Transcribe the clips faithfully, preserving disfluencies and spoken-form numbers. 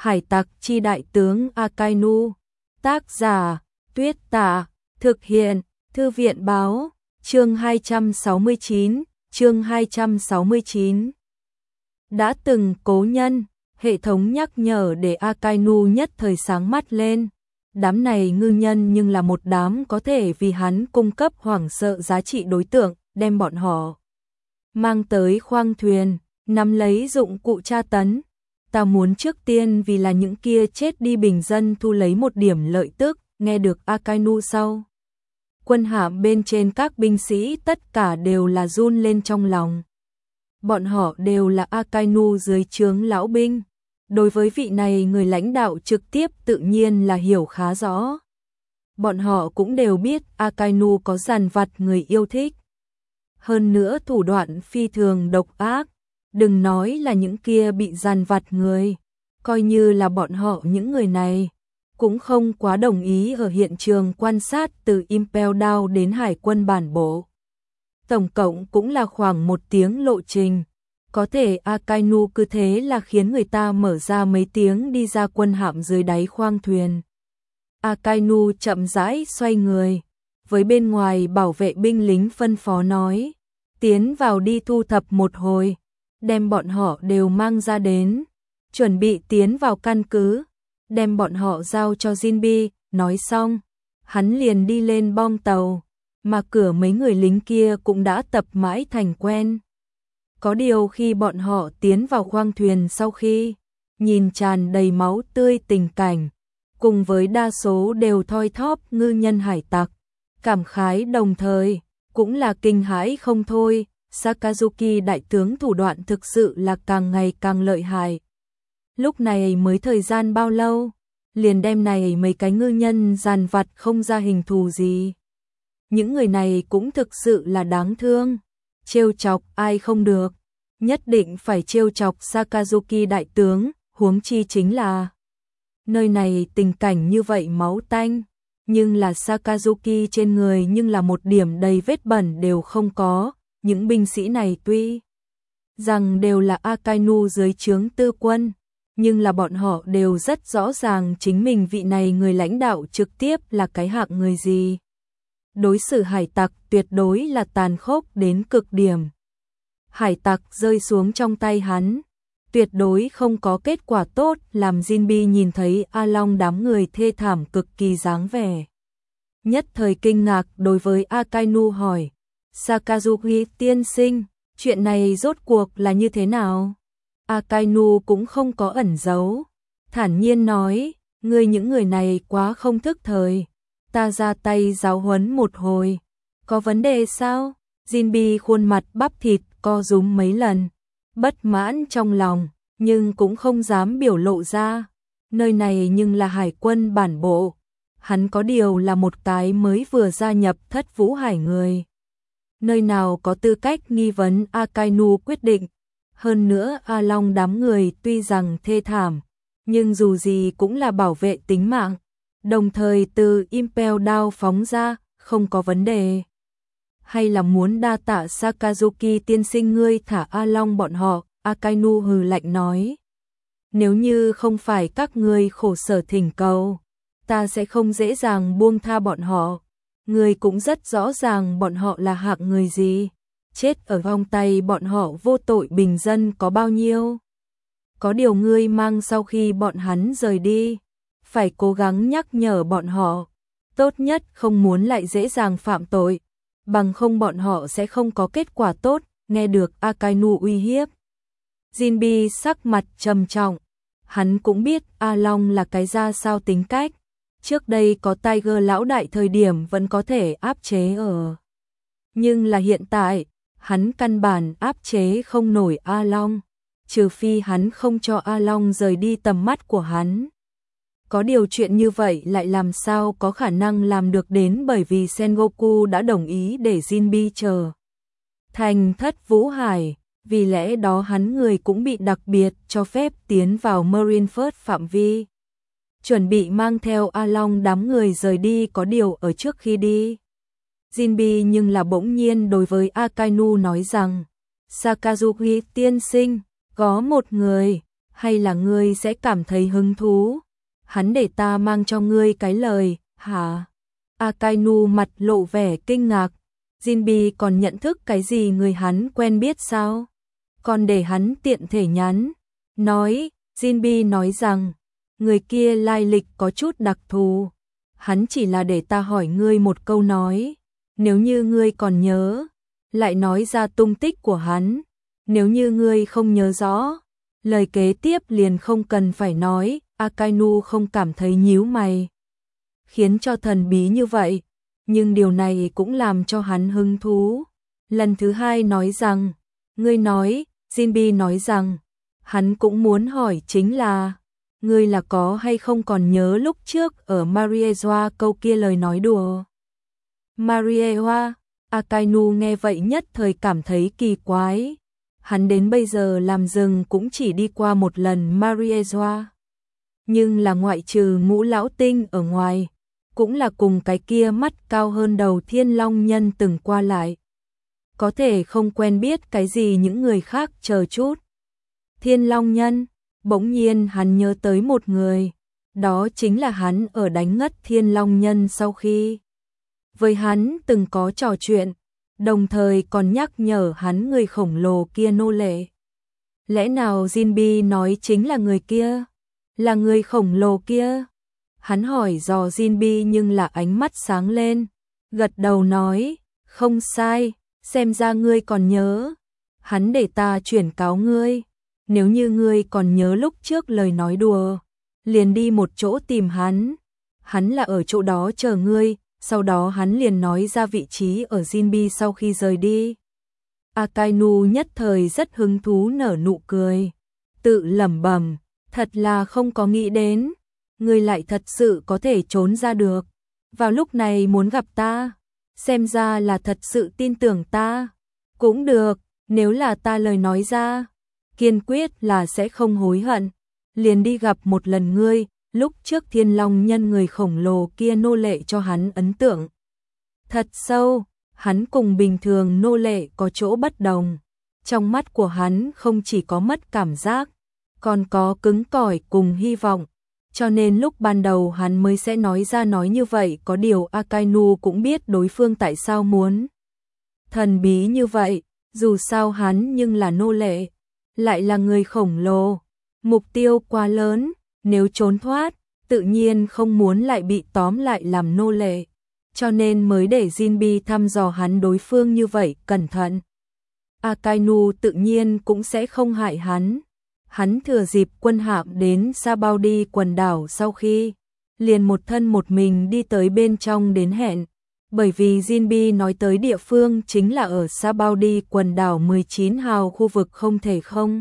Hải tặc chi đại tướng Akainu. Tác giả Tuyết Tạ. Thực hiện Thư viện báo. Chương hai trăm sáu mươi chín. Chương hai trăm sáu mươi chín. Đã từng cố nhân. Hệ thống nhắc nhở để Akainu nhất thời sáng mắt lên. Đám này ngư nhân nhưng là một đám có thể vì hắn cung cấp hoảng sợ giá trị đối tượng, đem bọn họ mang tới khoang thuyền, nắm lấy dụng cụ tra tấn. Ta muốn trước tiên vì là những kia chết đi bình dân thu lấy một điểm lợi tức, nghe được Akainu sau. Quân hạm bên trên các binh sĩ tất cả đều là run lên trong lòng. Bọn họ đều là Akainu dưới trướng lão binh. Đối với vị này người lãnh đạo trực tiếp tự nhiên là hiểu khá rõ. Bọn họ cũng đều biết Akainu có dằn vặt người yêu thích. Hơn nữa thủ đoạn phi thường độc ác. Đừng nói là những kia bị dằn vặt người. Coi như là bọn họ những người này. Cũng không quá đồng ý ở hiện trường quan sát từ Impel Down đến Hải quân bản bộ. Tổng cộng cũng là khoảng một tiếng lộ trình. Có thể Akainu cứ thế là khiến người ta mở ra mấy tiếng đi ra quân hạm dưới đáy khoang thuyền. Akainu chậm rãi xoay người, với bên ngoài bảo vệ binh lính phân phó nói, tiến vào đi thu thập một hồi, đem bọn họ đều mang ra đến, chuẩn bị tiến vào căn cứ, đem bọn họ giao cho Jinbi, nói xong, hắn liền đi lên bong tàu, mà cửa mấy người lính kia cũng đã tập mãi thành quen. Có điều khi bọn họ tiến vào khoang thuyền sau khi nhìn tràn đầy máu tươi tình cảnh, cùng với đa số đều thoi thóp ngư nhân hải tặc, cảm khái đồng thời, cũng là kinh hãi không thôi, Sakazuki đại tướng thủ đoạn thực sự là càng ngày càng lợi hại. Lúc này mới thời gian bao lâu, liền đem này mấy cái ngư nhân dàn vặt không ra hình thù gì. Những người này cũng thực sự là đáng thương. Trêu chọc ai không được, nhất định phải trêu chọc Sakazuki đại tướng, huống chi chính là nơi này tình cảnh như vậy máu tanh, nhưng là Sakazuki trên người nhưng là một điểm đầy vết bẩn đều không có, những binh sĩ này tuy rằng đều là Akainu dưới trướng tư quân, nhưng là bọn họ đều rất rõ ràng chính mình vị này người lãnh đạo trực tiếp là cái hạng người gì. Đối xử hải tặc tuyệt đối là tàn khốc đến cực điểm. Hải tặc rơi xuống trong tay hắn, tuyệt đối không có kết quả tốt, làm Jinbi nhìn thấy A Long đám người thê thảm cực kỳ dáng vẻ. Nhất thời kinh ngạc đối với Akainu hỏi, Sakazuki tiên sinh, chuyện này rốt cuộc là như thế nào? Akainu cũng không có ẩn giấu, thản nhiên nói, ngươi những người này quá không thức thời. Ta ra tay giáo huấn một hồi. Có vấn đề sao? Jinbi khuôn mặt bắp thịt co rúm mấy lần. Bất mãn trong lòng, nhưng cũng không dám biểu lộ ra. Nơi này nhưng là hải quân bản bộ. Hắn có điều là một cái mới vừa gia nhập Thất Vũ Hải người. Nơi nào có tư cách nghi vấn Akainu quyết định. Hơn nữa A Long đám người tuy rằng thê thảm, nhưng dù gì cũng là bảo vệ tính mạng. Đồng thời từ Impel Down phóng ra, không có vấn đề. Hay là muốn đa tạ Sakazuki tiên sinh ngươi thả A Long bọn họ, Akainu hừ lạnh nói. Nếu như không phải các ngươi khổ sở thỉnh cầu, ta sẽ không dễ dàng buông tha bọn họ. Ngươi cũng rất rõ ràng bọn họ là hạng người gì. Chết ở vòng tay bọn họ vô tội bình dân có bao nhiêu. Có điều ngươi mang sau khi bọn hắn rời đi. Phải cố gắng nhắc nhở bọn họ, tốt nhất không muốn lại dễ dàng phạm tội, bằng không bọn họ sẽ không có kết quả tốt, nghe được Akainu uy hiếp. Jinbi sắc mặt trầm trọng, hắn cũng biết A Long là cái ra sao tính cách, trước đây có Tiger lão đại thời điểm vẫn có thể áp chế ở. Nhưng là hiện tại, hắn căn bản áp chế không nổi A Long, trừ phi hắn không cho A Long rời đi tầm mắt của hắn. Có điều chuyện như vậy lại làm sao có khả năng làm được đến bởi vì Sengoku đã đồng ý để Jinbi chờ thành Thất Vũ Hải, vì lẽ đó hắn người cũng bị đặc biệt cho phép tiến vào Marineford phạm vi. Chuẩn bị mang theo A Long đám người rời đi, có điều ở trước khi đi. Jinbi nhưng là bỗng nhiên đối với Akainu nói rằng, Sakazuki tiên sinh, có một người, hay là ngươi sẽ cảm thấy hứng thú? Hắn để ta mang cho ngươi cái lời, hả? Akainu mặt lộ vẻ kinh ngạc. Jinbi còn nhận thức cái gì người hắn quen biết sao? Còn để hắn tiện thể nhắn. Nói, Jinbi nói rằng, người kia lai lịch có chút đặc thù. Hắn chỉ là để ta hỏi ngươi một câu nói. Nếu như ngươi còn nhớ, lại nói ra tung tích của hắn. Nếu như ngươi không nhớ rõ, lời kế tiếp liền không cần phải nói. Akainu không cảm thấy nhíu mày, khiến cho thần bí như vậy, nhưng điều này cũng làm cho hắn hứng thú. Lần thứ hai nói rằng, ngươi nói, Jinbi nói rằng, hắn cũng muốn hỏi chính là, ngươi là có hay không còn nhớ lúc trước ở Mariewa câu kia lời nói đùa. Mariewa, Akainu nghe vậy nhất thời cảm thấy kỳ quái. Hắn đến bây giờ làm rừng cũng chỉ đi qua một lần Mariewa. Nhưng là ngoại trừ Ngũ lão tinh ở ngoài, cũng là cùng cái kia mắt cao hơn đầu Thiên Long nhân từng qua lại. Có thể không quen biết cái gì những người khác, chờ chút. Thiên Long nhân, bỗng nhiên hắn nhớ tới một người, đó chính là hắn ở đánh ngất Thiên Long nhân sau khi với hắn từng có trò chuyện, đồng thời còn nhắc nhở hắn người khổng lồ kia nô lệ. Lẽ nào Jinbi nói chính là người kia? Là người khổng lồ kia? Hắn hỏi dò Jinbi nhưng là ánh mắt sáng lên, gật đầu nói, không sai, xem ra ngươi còn nhớ. Hắn để ta chuyển cáo ngươi, nếu như ngươi còn nhớ lúc trước lời nói đùa, liền đi một chỗ tìm hắn. Hắn là ở chỗ đó chờ ngươi, sau đó hắn liền nói ra vị trí ở Jinbi sau khi rời đi. Akainu nhất thời rất hứng thú nở nụ cười, tự lẩm bẩm, thật là không có nghĩ đến, ngươi lại thật sự có thể trốn ra được. Vào lúc này muốn gặp ta, xem ra là thật sự tin tưởng ta. Cũng được, nếu là ta lời nói ra, kiên quyết là sẽ không hối hận. Liền đi gặp một lần ngươi, lúc trước Thiên Long nhân người khổng lồ kia nô lệ cho hắn ấn tượng thật sâu, hắn cùng bình thường nô lệ có chỗ bất đồng. Trong mắt của hắn không chỉ có mất cảm giác, còn có cứng cỏi cùng hy vọng. Cho nên lúc ban đầu hắn mới sẽ nói ra nói như vậy. Có điều Akainu cũng biết đối phương tại sao muốn thần bí như vậy. Dù sao hắn nhưng là nô lệ, lại là người khổng lồ, mục tiêu quá lớn, nếu trốn thoát, tự nhiên không muốn lại bị tóm lại làm nô lệ. Cho nên mới để Jinbi thăm dò hắn đối phương như vậy cẩn thận. Akainu tự nhiên cũng sẽ không hại hắn. Hắn thừa dịp quân hạm đến Sabaudi quần đảo sau khi, liền một thân một mình đi tới bên trong đến hẹn. Bởi vì Jinbi nói tới địa phương chính là ở Sabaudi quần đảo mười chín hào khu vực không thể không.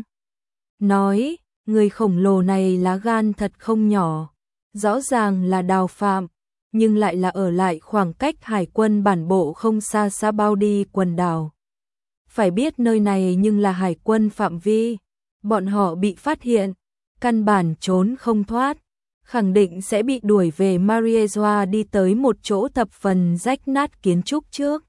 Nói, người khổng lồ này lá gan thật không nhỏ. Rõ ràng là đào phạm, nhưng lại là ở lại khoảng cách hải quân bản bộ không xa Sabaudi quần đảo. Phải biết nơi này nhưng là hải quân phạm vi. Bọn họ bị phát hiện, căn bản trốn không thoát, khẳng định sẽ bị đuổi về Mariewa đi tới một chỗ thập phần rách nát kiến trúc trước.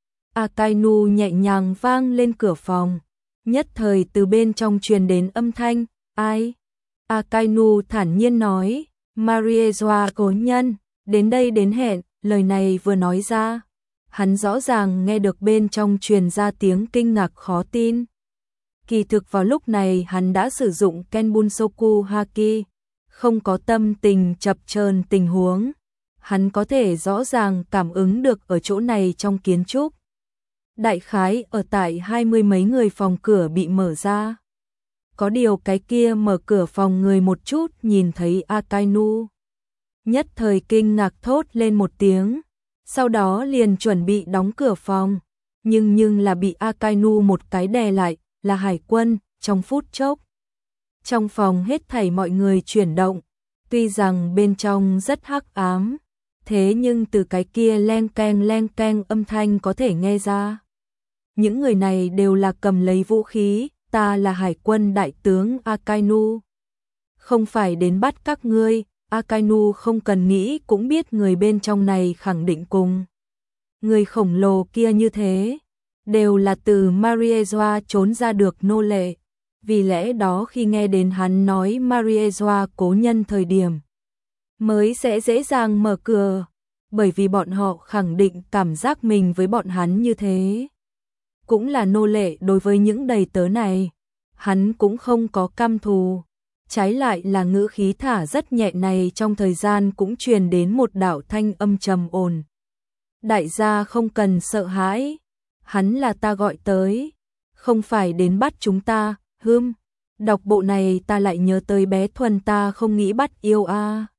Akainu nhẹ nhàng vang lên cửa phòng, nhất thời từ bên trong truyền đến âm thanh, ai? Akainu thản nhiên nói, Mariewa cố nhân, đến đây đến hẹn. Lời này vừa nói ra, hắn rõ ràng nghe được bên trong truyền ra tiếng kinh ngạc khó tin. Kỳ thực vào lúc này hắn đã sử dụng Kenbunsoku Haki, không có tâm tình chập chờn tình huống. Hắn có thể rõ ràng cảm ứng được ở chỗ này trong kiến trúc. Đại khái ở tại hai mươi mấy người phòng cửa bị mở ra. Có điều cái kia mở cửa phòng người một chút nhìn thấy Akainu. Nhất thời kinh ngạc thốt lên một tiếng, sau đó liền chuẩn bị đóng cửa phòng. Nhưng nhưng là bị Akainu một cái đè lại. Là hải quân, trong phút chốc. Trong phòng hết thảy mọi người chuyển động, tuy rằng bên trong rất hắc ám, thế nhưng từ cái kia leng keng leng keng âm thanh có thể nghe ra. Những người này đều là cầm lấy vũ khí, ta là hải quân đại tướng Akainu. Không phải đến bắt các ngươi, Akainu không cần nghĩ cũng biết người bên trong này khẳng định cùng người khổng lồ kia như thế. Đều là từ Mariewa trốn ra được nô lệ. vì lẽ đó khi nghe đến hắn nói Mariejoa cố nhân thời điểm mới sẽ dễ dàng mở cửa, bởi vì bọn họ khẳng định cảm giác mình với bọn hắn như thế. Cũng là nô lệ đối với những đầy tớ này, hắn cũng không có căm thù. Trái lại là ngữ khí thả rất nhẹ này trong thời gian cũng truyền đến một đạo thanh âm trầm ổn. Đại gia không cần sợ hãi, hắn là ta gọi tới, không phải đến bắt chúng ta, hưm. Đọc bộ này ta lại nhớ tới bé Thuần ta không nghĩ bắt yêu a.